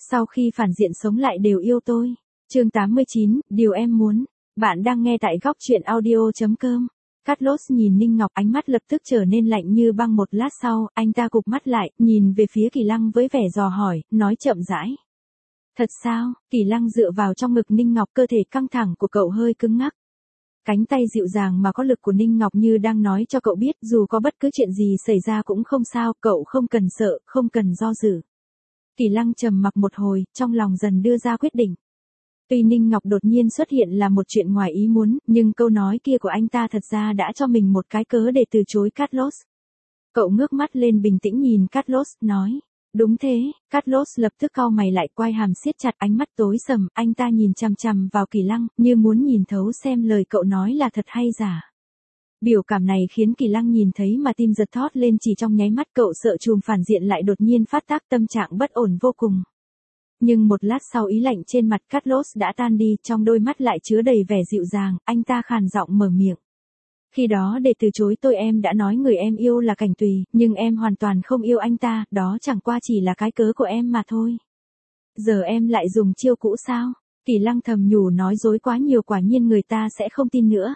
Sau khi phản diện sống lại đều yêu tôi. Chương 89, điều em muốn. Bạn đang nghe tại góc truyện audio.com. Carlos nhìn Ninh Ngọc, ánh mắt lập tức trở nên lạnh như băng. Một lát sau, anh ta cụp mắt lại, nhìn về phía Kỳ Lăng với vẻ dò hỏi, nói chậm rãi. Thật sao? Kỳ Lăng dựa vào trong ngực Ninh Ngọc, cơ thể căng thẳng của cậu hơi cứng ngắc. Cánh tay dịu dàng mà có lực của Ninh Ngọc như đang nói cho cậu biết dù có bất cứ chuyện gì xảy ra cũng không sao, cậu không cần sợ, không cần do dự. Kỳ Lăng trầm mặc một hồi, trong lòng dần đưa ra quyết định. Tuy Ninh Ngọc đột nhiên xuất hiện là một chuyện ngoài ý muốn, nhưng câu nói kia của anh ta thật ra đã cho mình một cái cớ để từ chối Carlos. Cậu ngước mắt lên bình tĩnh nhìn Carlos, nói. Đúng thế. Carlos lập tức cau mày lại, quai hàm siết chặt, ánh mắt tối sầm, anh ta nhìn chằm chằm vào Kỳ Lăng, như muốn nhìn thấu xem lời cậu nói là thật hay giả. Biểu cảm này khiến Kỳ Lăng nhìn thấy mà tim giật thót lên, chỉ trong nháy mắt cậu sợ chùm phản diện lại đột nhiên phát tác, tâm trạng bất ổn vô cùng. Nhưng một lát sau ý lạnh trên mặt Carlos đã tan đi, trong đôi mắt lại chứa đầy vẻ dịu dàng, anh ta khàn giọng mở miệng. Khi đó để từ chối tôi em đã nói người em yêu là Cảnh Tùy, nhưng em hoàn toàn không yêu anh ta, đó chẳng qua chỉ là cái cớ của em mà thôi. Giờ em lại dùng chiêu cũ sao? Kỳ Lăng thầm nhủ, nói dối quá nhiều quả nhiên người ta sẽ không tin nữa.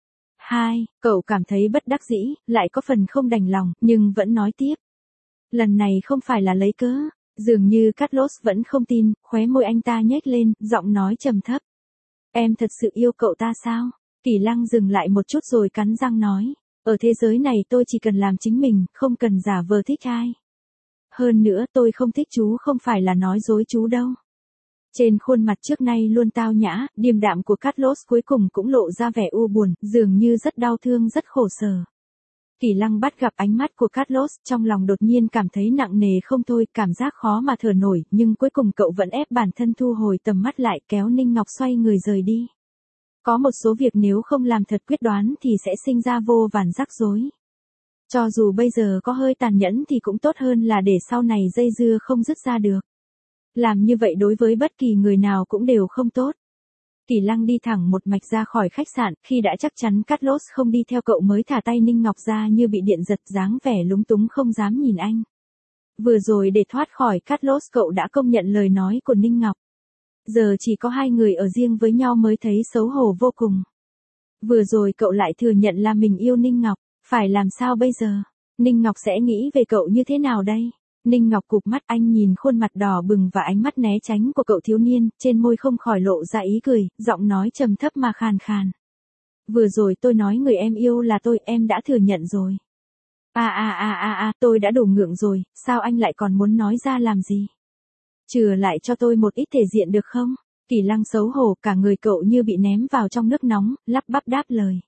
Cậu cảm thấy bất đắc dĩ, lại có phần không đành lòng, nhưng vẫn nói tiếp. Lần này không phải là lấy cớ. Dường như Carlos vẫn không tin, khóe môi anh ta nhếch lên, giọng nói trầm thấp. Em thật sự yêu cậu ta sao? Kỳ Lăng dừng lại một chút rồi cắn răng nói. Ở thế giới này tôi chỉ cần làm chính mình, không cần giả vờ thích ai. Hơn nữa tôi không thích chú, không phải là nói dối chú đâu. Trên khuôn mặt trước nay luôn tao nhã, điềm đạm của Carlos cuối cùng cũng lộ ra vẻ u buồn, dường như rất đau thương, rất khổ sở. Kỳ Lăng bắt gặp ánh mắt của Carlos, trong lòng đột nhiên cảm thấy nặng nề không thôi, cảm giác khó mà thở nổi, nhưng cuối cùng cậu vẫn ép bản thân thu hồi tầm mắt lại, kéo Ninh Ngọc xoay người rời đi. Có một số việc nếu không làm thật quyết đoán thì sẽ sinh ra vô vàn rắc rối. Cho dù bây giờ có hơi tàn nhẫn thì cũng tốt hơn là để sau này dây dưa không dứt ra được. Làm như vậy đối với bất kỳ người nào cũng đều không tốt. Kỳ Lăng đi thẳng một mạch ra khỏi khách sạn, khi đã chắc chắn Carlos không đi theo cậu mới thả tay Ninh Ngọc ra, như bị điện giật, dáng vẻ lúng túng không dám nhìn anh. Vừa rồi để thoát khỏi Carlos cậu đã công nhận lời nói của Ninh Ngọc. Giờ chỉ có hai người ở riêng với nhau mới thấy xấu hổ vô cùng. Vừa rồi cậu lại thừa nhận là mình yêu Ninh Ngọc, phải làm sao bây giờ? Ninh Ngọc sẽ nghĩ về cậu như thế nào đây? Ninh Ngọc cụp mắt, anh nhìn khuôn mặt đỏ bừng và ánh mắt né tránh của cậu thiếu niên, trên môi không khỏi lộ ra ý cười, giọng nói trầm thấp mà khàn khàn. Vừa rồi tôi nói người em yêu là tôi, em đã thừa nhận rồi. Tôi đã đủ ngượng rồi, sao anh lại còn muốn nói ra làm gì? Chừa lại cho tôi một ít thể diện được không? Kỳ Lăng xấu hổ, cả người cậu như bị ném vào trong nước nóng, lắp bắp đáp lời.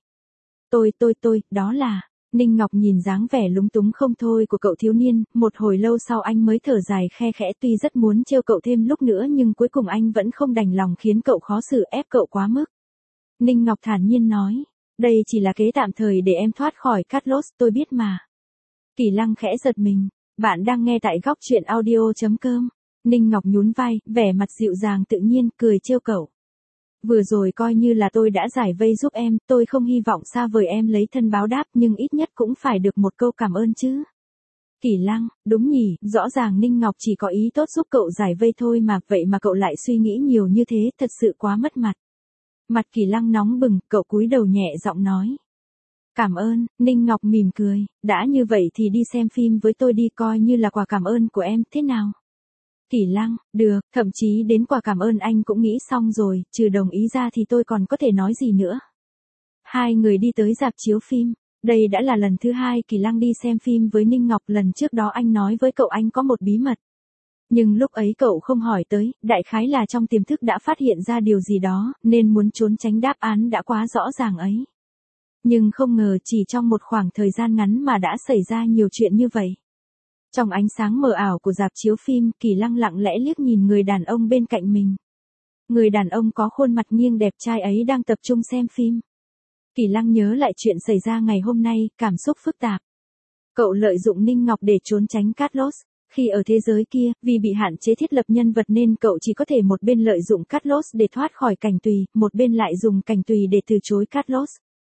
Đó là... Ninh Ngọc nhìn dáng vẻ lúng túng không thôi của cậu thiếu niên, một hồi lâu sau anh mới thở dài khe khẽ, tuy rất muốn trêu cậu thêm lúc nữa nhưng cuối cùng anh vẫn không đành lòng khiến cậu khó xử, ép cậu quá mức. Ninh Ngọc thản nhiên nói, đây chỉ là kế tạm thời để em thoát khỏi Carlos, tôi biết mà. Kỳ Lăng khẽ giật mình, bạn đang nghe tại góc truyện audio.com. Ninh Ngọc nhún vai, vẻ mặt dịu dàng tự nhiên, cười trêu cậu. Vừa rồi coi như là tôi đã giải vây giúp em, tôi không hy vọng xa vời em lấy thân báo đáp, nhưng ít nhất cũng phải được một câu cảm ơn chứ. Kỳ Lăng, đúng nhỉ, rõ ràng Ninh Ngọc chỉ có ý tốt giúp cậu giải vây thôi mà, vậy mà cậu lại suy nghĩ nhiều như thế, thật sự quá mất mặt. Mặt Kỳ Lăng nóng bừng, cậu cúi đầu nhẹ giọng nói. Cảm ơn, Ninh Ngọc mỉm cười, đã như vậy thì đi xem phim với tôi đi, coi như là quà cảm ơn của em, thế nào? Kỳ Lăng, được, thậm chí đến quà cảm ơn anh cũng nghĩ xong rồi, trừ đồng ý ra thì tôi còn có thể nói gì nữa. Hai người đi tới rạp chiếu phim, đây đã là lần thứ hai Kỳ Lăng đi xem phim với Ninh Ngọc, lần trước đó anh nói với cậu anh có một bí mật. Nhưng lúc ấy cậu không hỏi tới, đại khái là trong tiềm thức đã phát hiện ra điều gì đó, nên muốn trốn tránh đáp án đã quá rõ ràng ấy. Nhưng không ngờ chỉ trong một khoảng thời gian ngắn mà đã xảy ra nhiều chuyện như vậy. Trong ánh sáng mờ ảo của rạp chiếu phim, Kỳ Lăng lặng lẽ liếc nhìn người đàn ông bên cạnh mình. Người đàn ông có khuôn mặt nghiêng đẹp trai ấy đang tập trung xem phim. Kỳ Lăng nhớ lại chuyện xảy ra ngày hôm nay, cảm xúc phức tạp. Cậu lợi dụng Ninh Ngọc để trốn tránh Carlos. Khi ở thế giới kia, vì bị hạn chế thiết lập nhân vật nên cậu chỉ có thể một bên lợi dụng Carlos để thoát khỏi Cảnh Tùy, một bên lại dùng Cảnh Tùy để từ chối Carlos.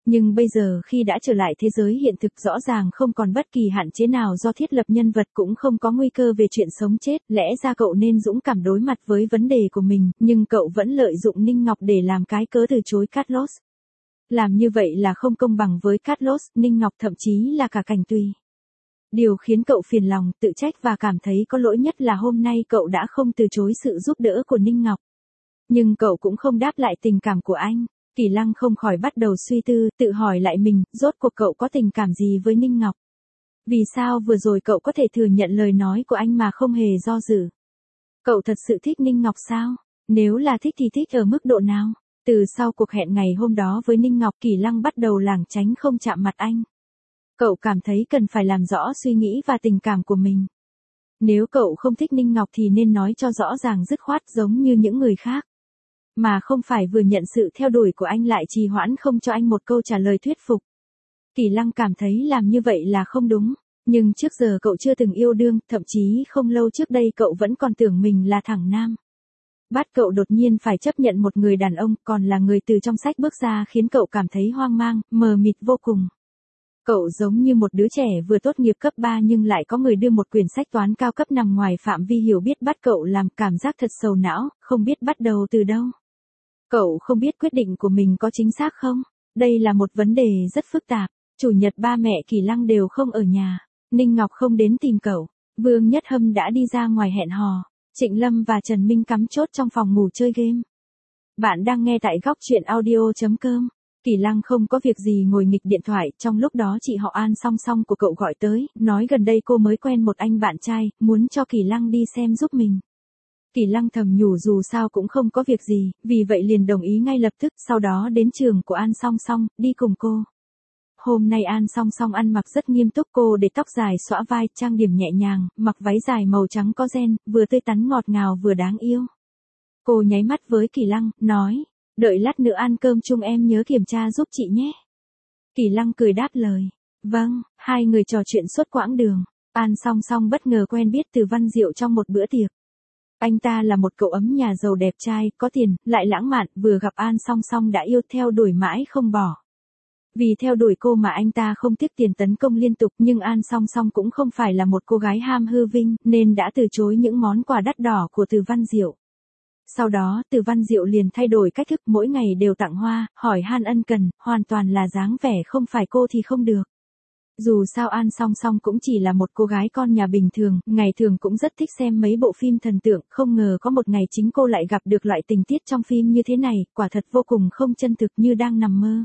Nhưng bây giờ khi đã trở lại thế giới hiện thực rõ ràng không còn bất kỳ hạn chế nào do thiết lập nhân vật cũng không có nguy cơ về chuyện sống chết, lẽ ra cậu nên dũng cảm đối mặt với vấn đề của mình, nhưng cậu vẫn lợi dụng Ninh Ngọc để làm cái cớ từ chối Carlos. Làm như vậy là không công bằng với Carlos, Ninh Ngọc thậm chí là cả Cảnh Tùy. Điều khiến cậu phiền lòng, tự trách và cảm thấy có lỗi nhất là hôm nay cậu đã không từ chối sự giúp đỡ của Ninh Ngọc. Nhưng cậu cũng không đáp lại tình cảm của anh. Kỳ Lăng không khỏi bắt đầu suy tư, tự hỏi lại mình, rốt cuộc cậu có tình cảm gì với Ninh Ngọc? Vì sao vừa rồi cậu có thể thừa nhận lời nói của anh mà không hề do dự? Cậu thật sự thích Ninh Ngọc sao? Nếu là thích thì thích ở mức độ nào? Từ sau cuộc hẹn ngày hôm đó với Ninh Ngọc, Kỳ Lăng bắt đầu lảng tránh không chạm mặt anh. Cậu cảm thấy cần phải làm rõ suy nghĩ và tình cảm của mình. Nếu cậu không thích Ninh Ngọc thì nên nói cho rõ ràng dứt khoát giống như những người khác. Mà không phải vừa nhận sự theo đuổi của anh lại trì hoãn không cho anh một câu trả lời thuyết phục. Kỳ Lăng cảm thấy làm như vậy là không đúng. Nhưng trước giờ cậu chưa từng yêu đương, thậm chí không lâu trước đây cậu vẫn còn tưởng mình là thẳng nam. Bắt cậu đột nhiên phải chấp nhận một người đàn ông còn là người từ trong sách bước ra khiến cậu cảm thấy hoang mang, mờ mịt vô cùng. Cậu giống như một đứa trẻ vừa tốt nghiệp cấp 3 nhưng lại có người đưa một quyển sách toán cao cấp nằm ngoài phạm vi hiểu biết bắt cậu làm cảm giác thật sầu não, không biết bắt đầu từ đâu. Cậu không biết quyết định của mình có chính xác không? Đây là một vấn đề rất phức tạp. Chủ nhật ba mẹ Kỳ Lăng đều không ở nhà. Ninh Ngọc không đến tìm cậu. Vương Nhất Hâm đã đi ra ngoài hẹn hò. Trịnh Lâm và Trần Minh cắm chốt trong phòng ngủ chơi game. Bạn đang nghe tại góc truyện audio.com. Kỳ Lăng không có việc gì ngồi nghịch điện thoại, trong lúc đó chị họ An song song của cậu gọi tới, nói gần đây cô mới quen một anh bạn trai, muốn cho Kỳ Lăng đi xem giúp mình. Kỳ Lăng thầm nhủ dù sao cũng không có việc gì, vì vậy liền đồng ý ngay lập tức, sau đó đến trường của An song song, đi cùng cô. Hôm nay An song song ăn mặc rất nghiêm túc, cô để tóc dài xõa vai, trang điểm nhẹ nhàng, mặc váy dài màu trắng có ren, vừa tươi tắn ngọt ngào vừa đáng yêu. Cô nháy mắt với Kỳ Lăng, nói, đợi lát nữa ăn cơm chung em nhớ kiểm tra giúp chị nhé. Kỳ Lăng cười đáp lời, vâng, hai người trò chuyện suốt quãng đường. An song song bất ngờ quen biết Từ Văn Diệu trong một bữa tiệc. Anh ta là một cậu ấm nhà giàu đẹp trai, có tiền, lại lãng mạn, vừa gặp An song song đã yêu theo đuổi mãi không bỏ. Vì theo đuổi cô mà anh ta không tiếc tiền tấn công liên tục, nhưng An song song cũng không phải là một cô gái ham hư vinh, nên đã từ chối những món quà đắt đỏ của Từ Văn Diệu. Sau đó, Từ Văn Diệu liền thay đổi cách thức, mỗi ngày đều tặng hoa, hỏi han ân cần, hoàn toàn là dáng vẻ không phải cô thì không được. Dù sao An song song cũng chỉ là một cô gái con nhà bình thường, ngày thường cũng rất thích xem mấy bộ phim thần tượng, không ngờ có một ngày chính cô lại gặp được loại tình tiết trong phim như thế này, quả thật vô cùng không chân thực như đang nằm mơ.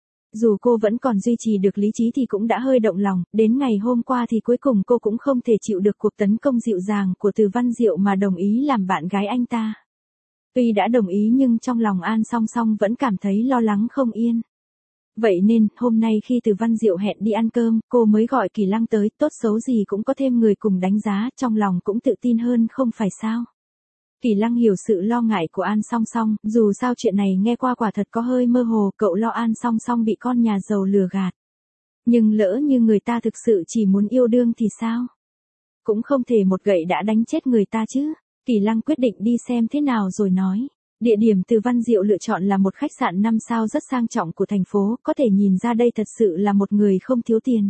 Dù cô vẫn còn duy trì được lý trí thì cũng đã hơi động lòng, đến ngày hôm qua thì cuối cùng cô cũng không thể chịu được cuộc tấn công dịu dàng của Từ Văn Diệu mà đồng ý làm bạn gái anh ta. Tuy đã đồng ý nhưng trong lòng An song song vẫn cảm thấy lo lắng không yên. Vậy nên, hôm nay khi Từ Văn Diệu hẹn đi ăn cơm, cô mới gọi Kỳ Lăng tới, tốt xấu gì cũng có thêm người cùng đánh giá, trong lòng cũng tự tin hơn không phải sao. Kỳ Lăng hiểu sự lo ngại của An song song, dù sao chuyện này nghe qua quả thật có hơi mơ hồ, cậu lo An song song bị con nhà giàu lừa gạt. Nhưng lỡ như người ta thực sự chỉ muốn yêu đương thì sao? Cũng không thể một gậy đã đánh chết người ta chứ. Kỳ Lăng quyết định đi xem thế nào rồi nói. Địa điểm Từ Văn Diệu lựa chọn là một khách sạn 5 sao rất sang trọng của thành phố, có thể nhìn ra đây thật sự là một người không thiếu tiền.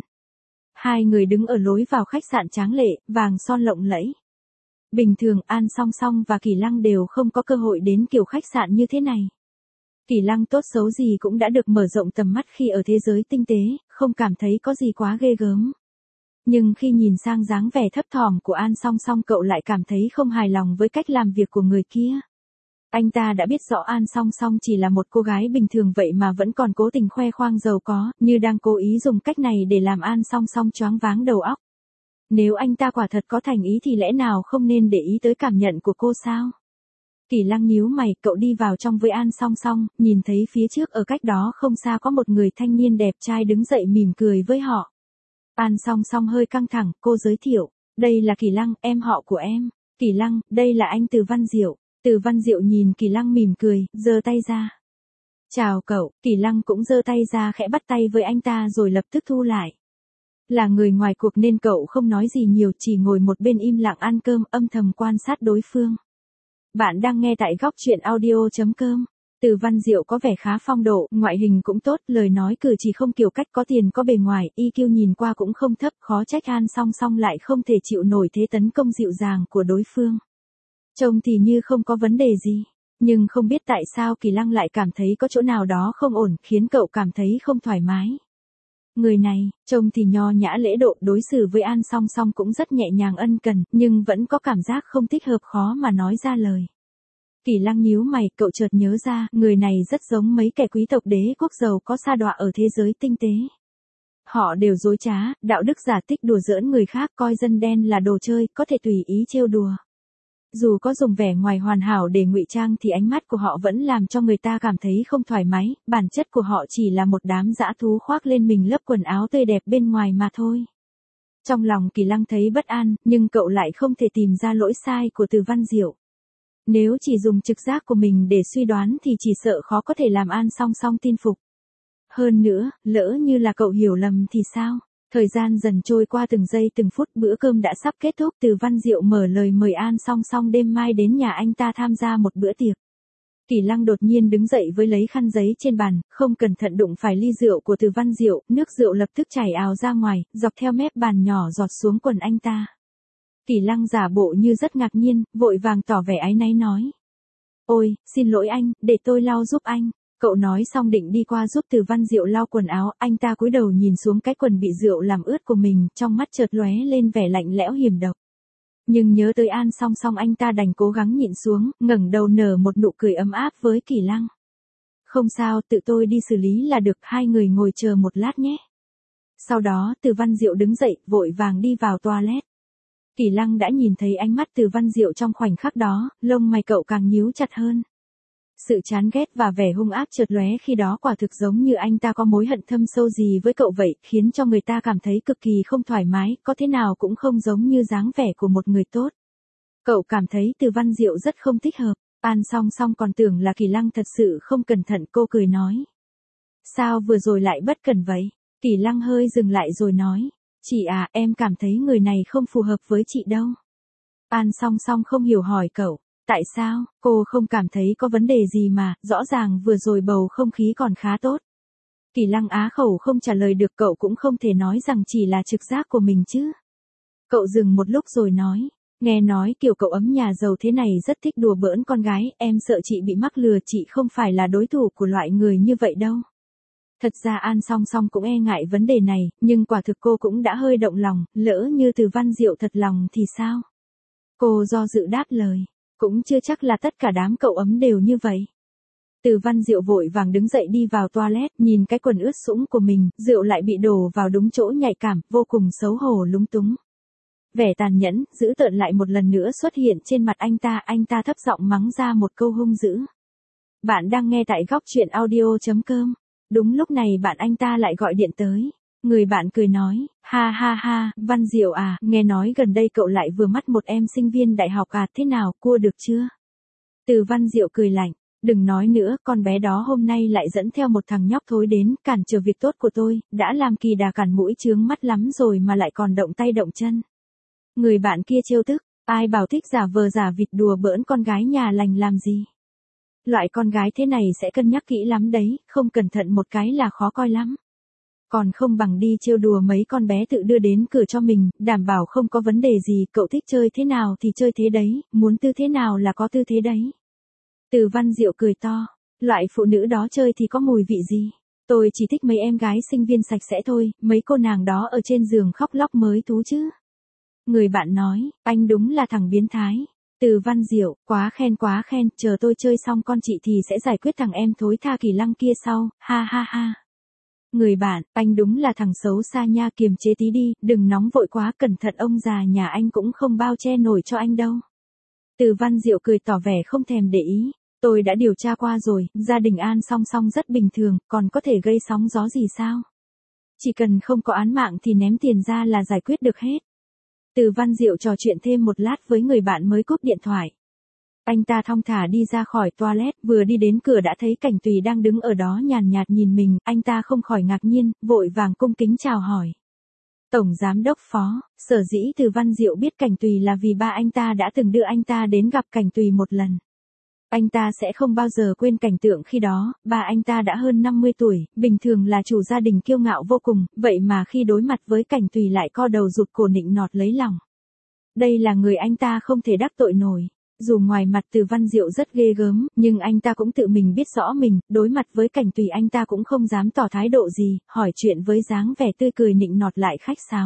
Hai người đứng ở lối vào khách sạn tráng lệ, vàng son lộng lẫy. Bình thường An song song và Kỳ Lăng đều không có cơ hội đến kiểu khách sạn như thế này. Kỳ Lăng tốt xấu gì cũng đã được mở rộng tầm mắt khi ở thế giới tinh tế, không cảm thấy có gì quá ghê gớm. Nhưng khi nhìn sang dáng vẻ thấp thỏm của An song song cậu lại cảm thấy không hài lòng với cách làm việc của người kia. Anh ta đã biết rõ An song song chỉ là một cô gái bình thường vậy mà vẫn còn cố tình khoe khoang giàu có, như đang cố ý dùng cách này để làm An song song choáng váng đầu óc. Nếu anh ta quả thật có thành ý thì lẽ nào không nên để ý tới cảm nhận của cô sao? Kỳ Lăng nhíu mày, cậu đi vào trong với An song song, nhìn thấy phía trước ở cách đó không xa có một người thanh niên đẹp trai đứng dậy mỉm cười với họ. An song song hơi căng thẳng, cô giới thiệu, đây là Kỳ Lăng, em họ của em. Kỳ Lăng, đây là anh Từ Văn Diệu. Từ Văn Diệu nhìn Kỳ Lăng mỉm cười, giơ tay ra. Chào cậu, Kỳ Lăng cũng giơ tay ra khẽ bắt tay với anh ta rồi lập tức thu lại. Là người ngoài cuộc nên cậu không nói gì nhiều, chỉ ngồi một bên im lặng ăn cơm, âm thầm quan sát đối phương. Bạn đang nghe tại góc truyện audio.com. Từ Văn Diệu có vẻ khá phong độ, ngoại hình cũng tốt, lời nói cử chỉ không kiểu cách, có tiền có bề ngoài, EQ nhìn qua cũng không thấp, khó trách An Song Song lại không thể chịu nổi thế tấn công dịu dàng của đối phương. Trông thì như không có vấn đề gì, nhưng không biết tại sao Kỳ Lăng lại cảm thấy có chỗ nào đó không ổn, khiến cậu cảm thấy không thoải mái. Người này, trông thì nho nhã lễ độ, đối xử với An Song Song cũng rất nhẹ nhàng ân cần, nhưng vẫn có cảm giác không thích hợp, khó mà nói ra lời. Kỳ Lăng nhíu mày, cậu chợt nhớ ra, người này rất giống mấy kẻ quý tộc đế quốc giàu có sa đọa ở thế giới tinh tế. Họ đều dối trá, đạo đức giả tích, đùa giỡn người khác, coi dân đen là đồ chơi, có thể tùy ý trêu đùa. Dù có dùng vẻ ngoài hoàn hảo để ngụy trang thì ánh mắt của họ vẫn làm cho người ta cảm thấy không thoải mái, bản chất của họ chỉ là một đám dã thú khoác lên mình lớp quần áo tươi đẹp bên ngoài mà thôi. Trong lòng Kỳ Lăng thấy bất an, nhưng cậu lại không thể tìm ra lỗi sai của Từ Văn Diệu. Nếu chỉ dùng trực giác của mình để suy đoán thì chỉ sợ khó có thể làm An Song Song tin phục. Hơn nữa, lỡ như là cậu hiểu lầm thì sao? Thời gian dần trôi qua từng giây từng phút, bữa cơm đã sắp kết thúc. Từ Văn Diệu mở lời mời An Song Song đêm mai đến nhà anh ta tham gia một bữa tiệc. Kỳ Lăng đột nhiên đứng dậy với lấy khăn giấy trên bàn, không cẩn thận đụng phải ly rượu của Từ Văn Diệu, nước rượu lập tức chảy ào ra ngoài, dọc theo mép bàn nhỏ giọt xuống quần anh ta. Kỳ Lăng giả bộ như rất ngạc nhiên, vội vàng tỏ vẻ áy náy nói. Ôi, xin lỗi anh, để tôi lau giúp anh. Cậu nói xong định đi qua giúp Từ Văn Diệu lau quần áo, anh ta cúi đầu nhìn xuống cái quần bị rượu làm ướt của mình, trong mắt chợt lóe lên vẻ lạnh lẽo hiểm độc. Nhưng nhớ tới An Song Song, anh ta đành cố gắng nhịn xuống, ngẩng đầu nở một nụ cười ấm áp với Kỳ Lăng. Không sao, tự tôi đi xử lý là được, hai người ngồi chờ một lát nhé. Sau đó Từ Văn Diệu đứng dậy, vội vàng đi vào toilet. Kỳ Lăng đã nhìn thấy ánh mắt Từ Văn Diệu trong khoảnh khắc đó, lông mày cậu càng nhíu chặt hơn. Sự chán ghét và vẻ hung ác chợt lóe khi đó, quả thực giống như anh ta có mối hận thâm sâu gì với cậu vậy, khiến cho người ta cảm thấy cực kỳ không thoải mái, có thế nào cũng không giống như dáng vẻ của một người tốt. Cậu cảm thấy Từ Văn Diệu rất không thích hợp. An Song Song còn tưởng là Kỳ Lăng thật sự không cẩn thận, cô cười nói. Sao vừa rồi lại bất cẩn vậy? Kỳ Lăng hơi dừng lại rồi nói. Chị à, em cảm thấy người này không phù hợp với chị đâu. An Song Song không hiểu hỏi cậu. Tại sao? Cô không cảm thấy có vấn đề gì mà, rõ ràng vừa rồi bầu không khí còn khá tốt. Kỳ Lăng á khẩu không trả lời được, cậu cũng không thể nói rằng chỉ là trực giác của mình chứ. Cậu dừng một lúc rồi nói. Nghe nói kiểu cậu ấm nhà giàu thế này rất thích đùa bỡn con gái, em sợ chị bị mắc lừa, chị không phải là đối thủ của loại người như vậy đâu. Thật ra An Song Song cũng e ngại vấn đề này, nhưng quả thực cô cũng đã hơi động lòng, lỡ như Từ Văn Diệu thật lòng thì sao? Cô do dự đáp lời. Cũng chưa chắc là tất cả đám cậu ấm đều như vậy. Từ Văn Diệu vội vàng đứng dậy đi vào toilet, nhìn cái quần ướt sũng của mình, rượu lại bị đổ vào đúng chỗ nhạy cảm, vô cùng xấu hổ lúng túng. Vẻ tàn nhẫn, dữ tợn lại một lần nữa xuất hiện trên mặt anh ta thấp giọng mắng ra một câu hung dữ. Bạn đang nghe tại góc truyện audio.com. Đúng lúc này bạn anh ta lại gọi điện tới. Người bạn cười nói, ha ha ha, Văn Diệu à, nghe nói gần đây cậu lại vừa mắt một em sinh viên đại học à, thế nào, cua được chưa? Từ Văn Diệu cười lạnh, đừng nói nữa, con bé đó hôm nay lại dẫn theo một thằng nhóc thối đến, cản trở việc tốt của tôi, đã làm kỳ đà cản mũi chướng mắt lắm rồi mà lại còn động tay động chân. Người bạn kia trêu tức, ai bảo thích giả vờ giả vịt đùa bỡn con gái nhà lành làm gì? Loại con gái thế này sẽ cân nhắc kỹ lắm đấy, không cẩn thận một cái là khó coi lắm. Còn không bằng đi trêu đùa mấy con bé tự đưa đến cửa cho mình, đảm bảo không có vấn đề gì, cậu thích chơi thế nào thì chơi thế đấy, muốn tư thế nào là có tư thế đấy. Từ Văn Diệu cười to, loại phụ nữ đó chơi thì có mùi vị gì? Tôi chỉ thích mấy em gái sinh viên sạch sẽ thôi, mấy cô nàng đó ở trên giường khóc lóc mới thú chứ. Người bạn nói, anh đúng là thằng biến thái. Từ Văn Diệu, quá khen, chờ tôi chơi xong con chị thì sẽ giải quyết thằng em thối tha Kỳ Lăng kia sau, ha ha ha. Người bạn, anh đúng là thằng xấu xa nha, kiềm chế tí đi, đừng nóng vội quá, cẩn thận ông già nhà anh cũng không bao che nổi cho anh đâu. Từ Văn Diệu cười tỏ vẻ không thèm để ý, tôi đã điều tra qua rồi, gia đình An Song Song rất bình thường, còn có thể gây sóng gió gì sao? Chỉ cần không có án mạng thì ném tiền ra là giải quyết được hết. Từ Văn Diệu trò chuyện thêm một lát với người bạn mới cúp điện thoại. Anh ta thong thả đi ra khỏi toilet, vừa đi đến cửa đã thấy Cảnh Tùy đang đứng ở đó nhàn nhạt nhìn mình, anh ta không khỏi ngạc nhiên, vội vàng cung kính chào hỏi. Tổng Giám đốc Phó, sở dĩ Từ Văn Diệu biết Cảnh Tùy là vì ba anh ta đã từng đưa anh ta đến gặp Cảnh Tùy một lần. Anh ta sẽ không bao giờ quên cảnh tượng khi đó, ba anh ta đã hơn 50 tuổi, bình thường là chủ gia đình kiêu ngạo vô cùng, vậy mà khi đối mặt với Cảnh Tùy lại co đầu rụt cổ nịnh nọt lấy lòng. Đây là người anh ta không thể đắc tội nổi. Dù ngoài mặt Từ Văn Diệu rất ghê gớm, nhưng anh ta cũng tự mình biết rõ mình, đối mặt với Cảnh Tùy anh ta cũng không dám tỏ thái độ gì, hỏi chuyện với dáng vẻ tươi cười nịnh nọt lại khách sáo.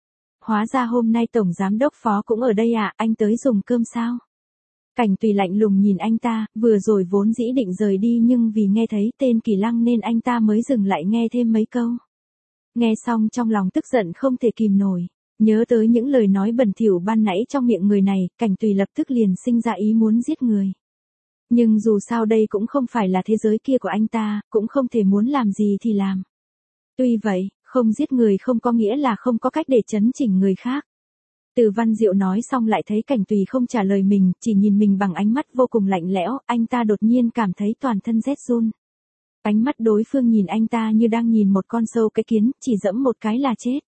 Hóa ra hôm nay Tổng Giám Đốc Phó cũng ở đây à, anh tới dùng cơm sao? Cảnh Tùy lạnh lùng nhìn anh ta, vừa rồi vốn dĩ định rời đi nhưng vì nghe thấy tên Kỳ Lăng nên anh ta mới dừng lại nghe thêm mấy câu. Nghe xong trong lòng tức giận không thể kìm nổi. Nhớ tới những lời nói bẩn thỉu ban nãy trong miệng người này, Cảnh Tùy lập tức liền sinh ra ý muốn giết người. Nhưng dù sao đây cũng không phải là thế giới kia của anh ta, cũng không thể muốn làm gì thì làm. Tuy vậy, không giết người không có nghĩa là không có cách để chấn chỉnh người khác. Từ Văn Diệu nói xong lại thấy Cảnh Tùy không trả lời mình, chỉ nhìn mình bằng ánh mắt vô cùng lạnh lẽo, anh ta đột nhiên cảm thấy toàn thân rét run. Ánh mắt đối phương nhìn anh ta như đang nhìn một con sâu cái kiến, chỉ dẫm một cái là chết.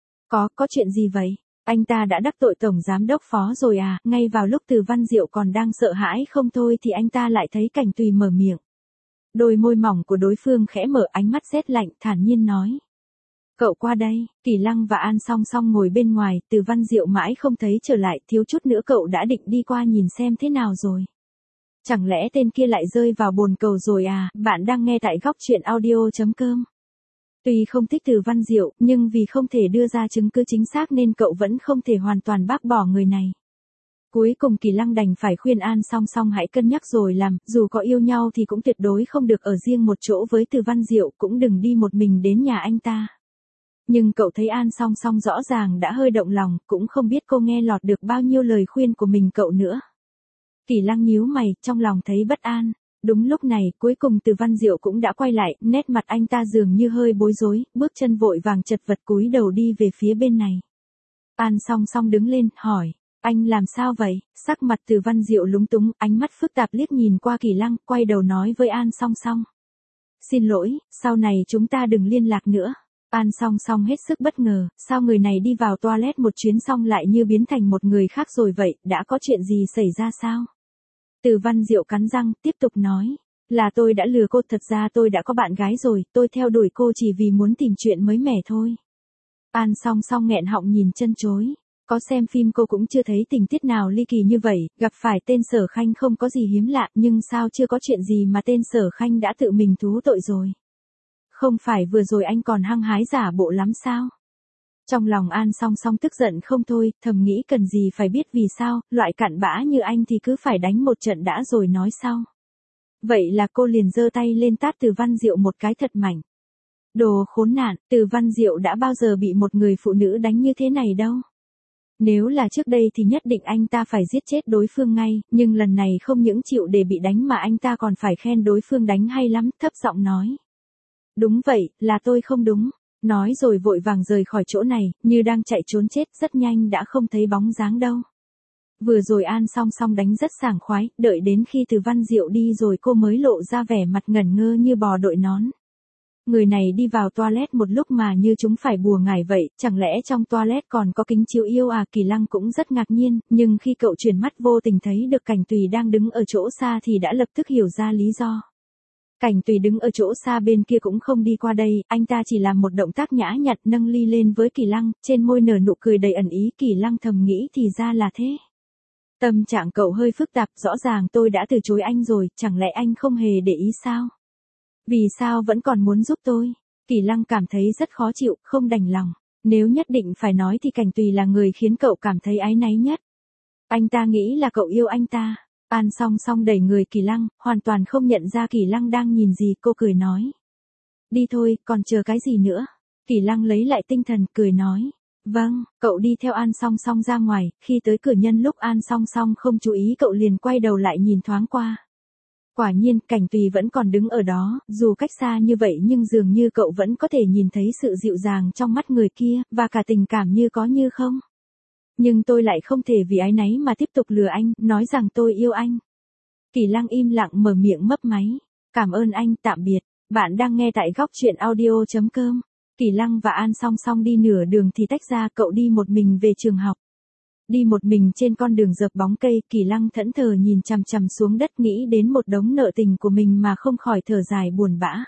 Có chuyện gì vậy? Anh ta đã đắc tội Tổng Giám Đốc Phó rồi à? Ngay vào lúc Từ Văn Diệu còn đang sợ hãi không thôi thì anh ta lại thấy Cảnh Tùy mở miệng. Đôi môi mỏng của đối phương khẽ mở, ánh mắt rét lạnh, thản nhiên nói. Cậu qua đây. Kỳ Lăng và An song song ngồi bên ngoài, Từ Văn Diệu mãi không thấy trở lại, thiếu chút nữa cậu đã định đi qua nhìn xem thế nào rồi. Chẳng lẽ tên kia lại rơi vào bồn cầu rồi à? Bạn đang nghe tại góc truyện audio.com. Tuy không thích Từ Văn Diệu, nhưng vì không thể đưa ra chứng cứ chính xác nên cậu vẫn không thể hoàn toàn bác bỏ người này. Cuối cùng Kỳ Lăng đành phải khuyên An song song hãy cân nhắc rồi làm, dù có yêu nhau thì cũng tuyệt đối không được ở riêng một chỗ với Từ Văn Diệu, cũng đừng đi một mình đến nhà anh ta. Nhưng cậu thấy An song song rõ ràng đã hơi động lòng, cũng không biết cô nghe lọt được bao nhiêu lời khuyên của mình cậu nữa. Kỳ Lăng nhíu mày, trong lòng thấy bất an. Đúng lúc này, cuối cùng Từ Văn Diệu cũng đã quay lại, nét mặt anh ta dường như hơi bối rối, bước chân vội vàng chật vật cúi đầu đi về phía bên này. An song song đứng lên, hỏi, anh làm sao vậy? Sắc mặt Từ Văn Diệu lúng túng, ánh mắt phức tạp liếc nhìn qua Kỳ Lăng, quay đầu nói với An song song. Xin lỗi, sau này chúng ta đừng liên lạc nữa. An song song hết sức bất ngờ, sao người này đi vào toilet một chuyến xong lại như biến thành một người khác rồi vậy, đã có chuyện gì xảy ra sao? Từ Văn Diệu cắn răng, tiếp tục nói, là tôi đã lừa cô, thật ra tôi đã có bạn gái rồi, tôi theo đuổi cô chỉ vì muốn tìm chuyện mới mẻ thôi. An song song nghẹn họng nhìn chân chối, có xem phim cô cũng chưa thấy tình tiết nào ly kỳ như vậy, gặp phải tên Sở Khanh không có gì hiếm lạ, nhưng sao chưa có chuyện gì mà tên Sở Khanh đã tự mình thú tội rồi. Không phải vừa rồi anh còn hăng hái giả bộ lắm sao? Trong lòng An song song tức giận không thôi, thầm nghĩ cần gì phải biết vì sao, loại cặn bã như anh thì cứ phải đánh một trận đã rồi nói sau. Vậy là cô liền giơ tay lên tát Từ Văn Diệu một cái thật mạnh. Đồ khốn nạn, Từ Văn Diệu đã bao giờ bị một người phụ nữ đánh như thế này đâu. Nếu là trước đây thì nhất định anh ta phải giết chết đối phương ngay, nhưng lần này không những chịu để bị đánh mà anh ta còn phải khen đối phương đánh hay lắm, thấp giọng nói. Đúng vậy, là tôi không đúng. Nói rồi vội vàng rời khỏi chỗ này, như đang chạy trốn chết, rất nhanh đã không thấy bóng dáng đâu. Vừa rồi An song song đánh rất sảng khoái, đợi đến khi Từ Văn Diệu đi rồi cô mới lộ ra vẻ mặt ngẩn ngơ như bò đội nón. Người này đi vào toilet một lúc mà như chúng phải bùa ngải vậy, chẳng lẽ trong toilet còn có kính chiếu yêu à? Kỳ Lăng cũng rất ngạc nhiên, nhưng khi cậu chuyển mắt vô tình thấy được Cảnh Tùy đang đứng ở chỗ xa thì đã lập tức hiểu ra lý do. Cảnh Tùy đứng ở chỗ xa bên kia cũng không đi qua đây, anh ta chỉ làm một động tác nhã nhặn nâng ly lên với Kỳ Lăng, trên môi nở nụ cười đầy ẩn ý. Kỳ Lăng thầm nghĩ thì ra là thế. Tâm trạng cậu hơi phức tạp, rõ ràng tôi đã từ chối anh rồi, chẳng lẽ anh không hề để ý sao? Vì sao vẫn còn muốn giúp tôi? Kỳ Lăng cảm thấy rất khó chịu, không đành lòng. Nếu nhất định phải nói thì Cảnh Tùy là người khiến cậu cảm thấy áy náy nhất. Anh ta nghĩ là cậu yêu anh ta. An song song đẩy người Kỳ Lăng, hoàn toàn không nhận ra Kỳ Lăng đang nhìn gì, cô cười nói. Đi thôi, còn chờ cái gì nữa? Kỳ Lăng lấy lại tinh thần, cười nói. Vâng, cậu đi theo An song song ra ngoài, khi tới cửa nhân lúc An song song không chú ý cậu liền quay đầu lại nhìn thoáng qua. Quả nhiên, Cảnh Tùy vẫn còn đứng ở đó, dù cách xa như vậy nhưng dường như cậu vẫn có thể nhìn thấy sự dịu dàng trong mắt người kia, và cả tình cảm như có như không. Nhưng tôi lại không thể vì áy náy mà tiếp tục lừa anh, nói rằng tôi yêu anh. Kỳ Lăng im lặng mở miệng mấp máy. Cảm ơn anh, tạm biệt. Bạn đang nghe tại góc truyện audio.com. Kỳ Lăng và An song song đi nửa đường thì tách ra, cậu đi một mình về trường học. Đi một mình trên con đường dợp bóng cây, Kỳ Lăng thẫn thờ nhìn chằm chằm xuống đất nghĩ đến một đống nợ tình của mình mà không khỏi thở dài buồn bã.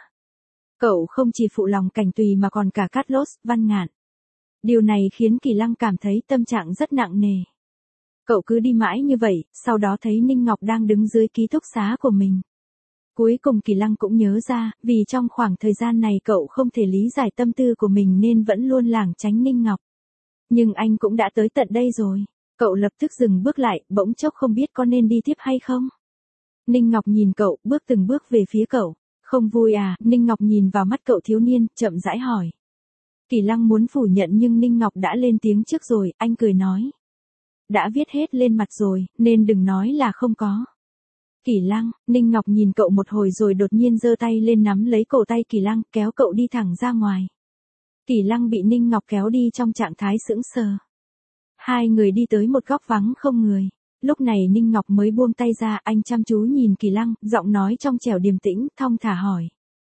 Cậu không chỉ phụ lòng Cảnh Tùy mà còn cả Carlos, Văn Ngạn. Điều này khiến Kỳ Lăng cảm thấy tâm trạng rất nặng nề. Cậu cứ đi mãi như vậy, sau đó thấy Ninh Ngọc đang đứng dưới ký túc xá của mình. Cuối cùng Kỳ Lăng cũng nhớ ra, vì trong khoảng thời gian này cậu không thể lý giải tâm tư của mình nên vẫn luôn lảng tránh Ninh Ngọc. Nhưng anh cũng đã tới tận đây rồi. Cậu lập tức dừng bước lại, bỗng chốc không biết có nên đi tiếp hay không. Ninh Ngọc nhìn cậu, bước từng bước về phía cậu. Không vui à? Ninh Ngọc nhìn vào mắt cậu thiếu niên, chậm rãi hỏi. Kỳ Lăng muốn phủ nhận nhưng Ninh Ngọc đã lên tiếng trước rồi, anh cười nói. Đã viết hết lên mặt rồi, nên đừng nói là không có. Kỳ Lăng, Ninh Ngọc nhìn cậu một hồi rồi đột nhiên giơ tay lên nắm lấy cổ tay Kỳ Lăng, kéo cậu đi thẳng ra ngoài. Kỳ Lăng bị Ninh Ngọc kéo đi trong trạng thái sững sờ. Hai người đi tới một góc vắng không người. Lúc này Ninh Ngọc mới buông tay ra, anh chăm chú nhìn Kỳ Lăng, giọng nói trong trẻo điềm tĩnh, thong thả hỏi.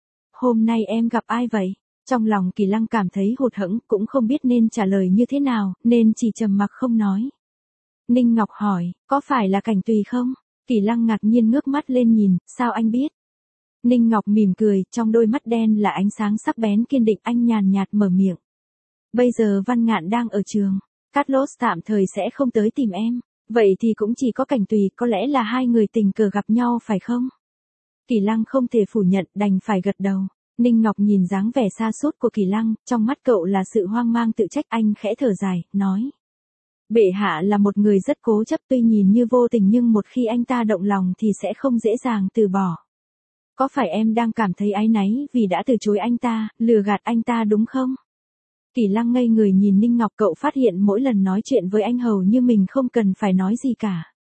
Hôm nay em gặp ai vậy? Trong lòng Kỳ Lăng cảm thấy hụt hẫng, cũng không biết nên trả lời như thế nào, nên chỉ trầm mặc không nói. Ninh Ngọc hỏi, có phải là Cảnh Tùy không? Kỳ Lăng ngạc nhiên ngước mắt lên nhìn, sao anh biết? Ninh Ngọc mỉm cười, trong đôi mắt đen là ánh sáng sắc bén kiên định, anh nhàn nhạt mở miệng. Bây giờ Văn Ngạn đang ở trường, Carlos tạm thời sẽ không tới tìm em, vậy thì cũng chỉ có Cảnh Tùy, có lẽ là hai người tình cờ gặp nhau phải không? Kỳ Lăng không thể phủ nhận, đành phải gật đầu. Ninh Ngọc nhìn dáng vẻ xa sút của Kỳ Lăng, trong mắt cậu là sự hoang mang tự trách, anh khẽ thở dài, nói. Bệ hạ là một người rất cố chấp, tuy nhìn như vô tình nhưng một khi anh ta động lòng thì sẽ không dễ dàng từ bỏ. Có phải em đang cảm thấy áy náy vì đã từ chối anh ta, lừa gạt anh ta đúng không? Kỳ Lăng ngây người nhìn Ninh Ngọc, cậu phát hiện mỗi lần nói chuyện với anh hầu như mình không cần phải nói gì cả.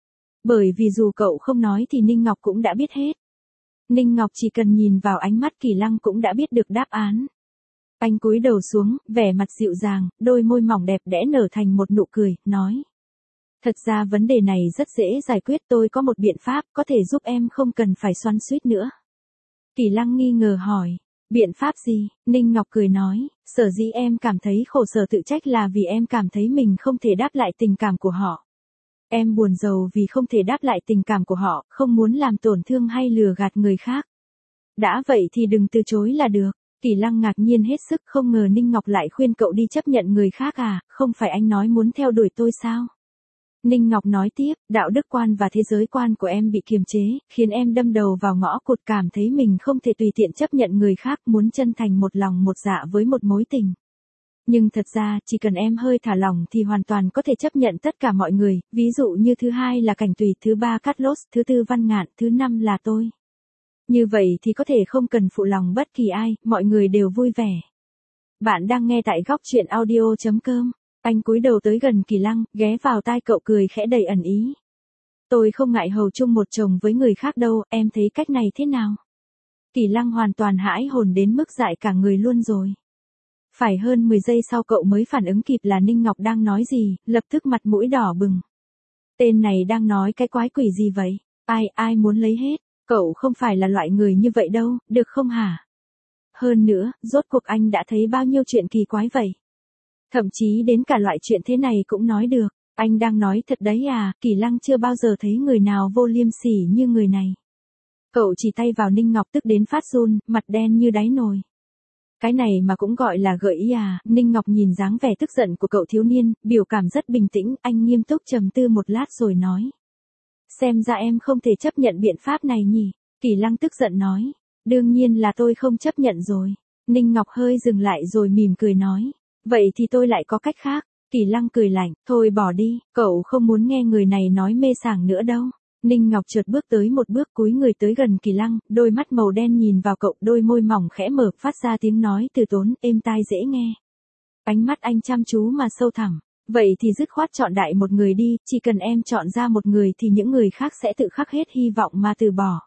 Bởi vì dù cậu không nói thì Ninh Ngọc cũng đã biết hết. Ninh Ngọc chỉ cần nhìn vào ánh mắt Kỳ Lăng cũng đã biết được đáp án. Anh cúi đầu xuống, vẻ mặt dịu dàng, đôi môi mỏng đẹp đẽ nở thành một nụ cười, nói. Thật ra vấn đề này rất dễ giải quyết, tôi có một biện pháp có thể giúp em không cần phải xoắn xuýt nữa. Kỳ Lăng nghi ngờ hỏi, biện pháp gì? Ninh Ngọc cười nói, sở dĩ em cảm thấy khổ sở tự trách là vì em cảm thấy mình không thể đáp lại tình cảm của họ. Em buồn rầu vì không thể đáp lại tình cảm của họ, không muốn làm tổn thương hay lừa gạt người khác. Đã vậy thì đừng từ chối là được. Kỳ Lăng ngạc nhiên hết sức, không ngờ Ninh Ngọc lại khuyên cậu đi chấp nhận người khác à, không phải anh nói muốn theo đuổi tôi sao? Ninh Ngọc nói tiếp, đạo đức quan và thế giới quan của em bị kiềm chế, khiến em đâm đầu vào ngõ cụt, cảm thấy mình không thể tùy tiện chấp nhận người khác, muốn chân thành một lòng một dạ với một mối tình. Nhưng thật ra, chỉ cần em hơi thả lỏng thì hoàn toàn có thể chấp nhận tất cả mọi người, ví dụ như thứ hai là Cảnh Tùy, thứ ba Carlos, thứ tư Văn Ngạn, thứ năm là tôi. Như vậy thì có thể không cần phụ lòng bất kỳ ai, mọi người đều vui vẻ. Bạn đang nghe tại góc truyện audio.com. Anh cúi đầu tới gần Kỳ Lăng, ghé vào tai cậu cười khẽ đầy ẩn ý. Tôi không ngại hầu chung một chồng với người khác đâu, em thấy cách này thế nào? Kỳ Lăng hoàn toàn hãi hồn đến mức dại cả người luôn rồi. Phải hơn 10 giây sau cậu mới phản ứng kịp là Ninh Ngọc đang nói gì, lập tức mặt mũi đỏ bừng. Tên này đang nói cái quái quỷ gì vậy? Ai muốn lấy hết? Cậu không phải là loại người như vậy đâu, được không hả? Hơn nữa, rốt cuộc anh đã thấy bao nhiêu chuyện kỳ quái vậy? Thậm chí đến cả loại chuyện thế này cũng nói được. Anh đang nói thật đấy à? Kỳ Lăng chưa bao giờ thấy người nào vô liêm sỉ như người này. Cậu chỉ tay vào Ninh Ngọc tức đến phát run, mặt đen như đáy nồi. Cái này mà cũng gọi là gợi ý à? Ninh Ngọc nhìn dáng vẻ tức giận của cậu thiếu niên, biểu cảm rất bình tĩnh, anh nghiêm túc trầm tư một lát rồi nói. Xem ra em không thể chấp nhận biện pháp này nhỉ? Kỳ Lăng tức giận nói. Đương nhiên là tôi không chấp nhận rồi. Ninh Ngọc hơi dừng lại rồi mỉm cười nói. Vậy thì tôi lại có cách khác. Kỳ Lăng cười lạnh, thôi bỏ đi, cậu không muốn nghe người này nói mê sảng nữa đâu. Ninh Ngọc chợt bước tới một bước, cúi người tới gần Kỳ Lăng, đôi mắt màu đen nhìn vào cậu, đôi môi mỏng khẽ mở, phát ra tiếng nói từ tốn, êm tai dễ nghe. Ánh mắt anh chăm chú mà sâu thẳm. Vậy thì dứt khoát chọn đại một người đi, chỉ cần em chọn ra một người thì những người khác sẽ tự khắc hết hy vọng mà từ bỏ.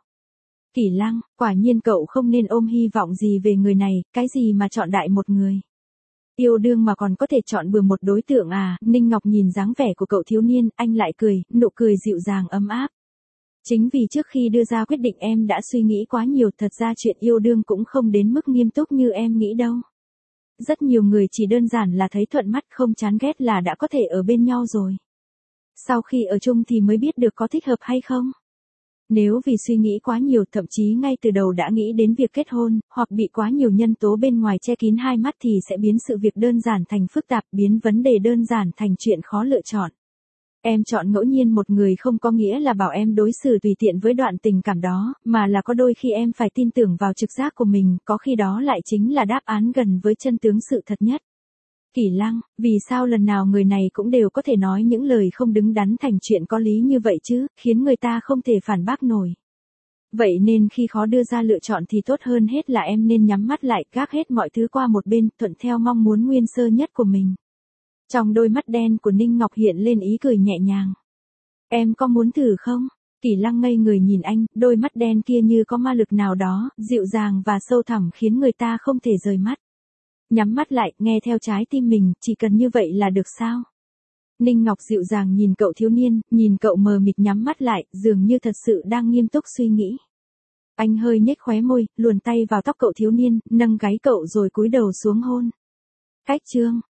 Kỳ Lăng, quả nhiên cậu không nên ôm hy vọng gì về người này, cái gì mà chọn đại một người. Yêu đương mà còn có thể chọn bừa một đối tượng à? Ninh Ngọc nhìn dáng vẻ của cậu thiếu niên, anh lại cười, nụ cười dịu dàng ấm áp. Chính vì trước khi đưa ra quyết định em đã suy nghĩ quá nhiều, thật ra chuyện yêu đương cũng không đến mức nghiêm túc như em nghĩ đâu. Rất nhiều người chỉ đơn giản là thấy thuận mắt không chán ghét là đã có thể ở bên nhau rồi. Sau khi ở chung thì mới biết được có thích hợp hay không. Nếu vì suy nghĩ quá nhiều, thậm chí ngay từ đầu đã nghĩ đến việc kết hôn, hoặc bị quá nhiều nhân tố bên ngoài che kín hai mắt thì sẽ biến sự việc đơn giản thành phức tạp, biến vấn đề đơn giản thành chuyện khó lựa chọn. Em chọn ngẫu nhiên một người không có nghĩa là bảo em đối xử tùy tiện với đoạn tình cảm đó, mà là có đôi khi em phải tin tưởng vào trực giác của mình, có khi đó lại chính là đáp án gần với chân tướng sự thật nhất. Kỷ Lăng, vì sao lần nào người này cũng đều có thể nói những lời không đứng đắn thành chuyện có lý như vậy chứ, khiến người ta không thể phản bác nổi. Vậy nên khi khó đưa ra lựa chọn thì tốt hơn hết là em nên nhắm mắt lại, gác hết mọi thứ qua một bên, thuận theo mong muốn nguyên sơ nhất của mình. Trong đôi mắt đen của Ninh Ngọc hiện lên ý cười nhẹ nhàng. Em có muốn thử không? Kỷ Lăng ngây người nhìn anh, đôi mắt đen kia như có ma lực nào đó, dịu dàng và sâu thẳm khiến người ta không thể rời mắt. Nhắm mắt lại, nghe theo trái tim mình, chỉ cần như vậy là được sao? Ninh Ngọc dịu dàng nhìn cậu thiếu niên, nhìn cậu mờ mịt nhắm mắt lại, dường như thật sự đang nghiêm túc suy nghĩ. Anh hơi nhếch khóe môi, luồn tay vào tóc cậu thiếu niên, nâng gáy cậu rồi cúi đầu xuống hôn. Cách chương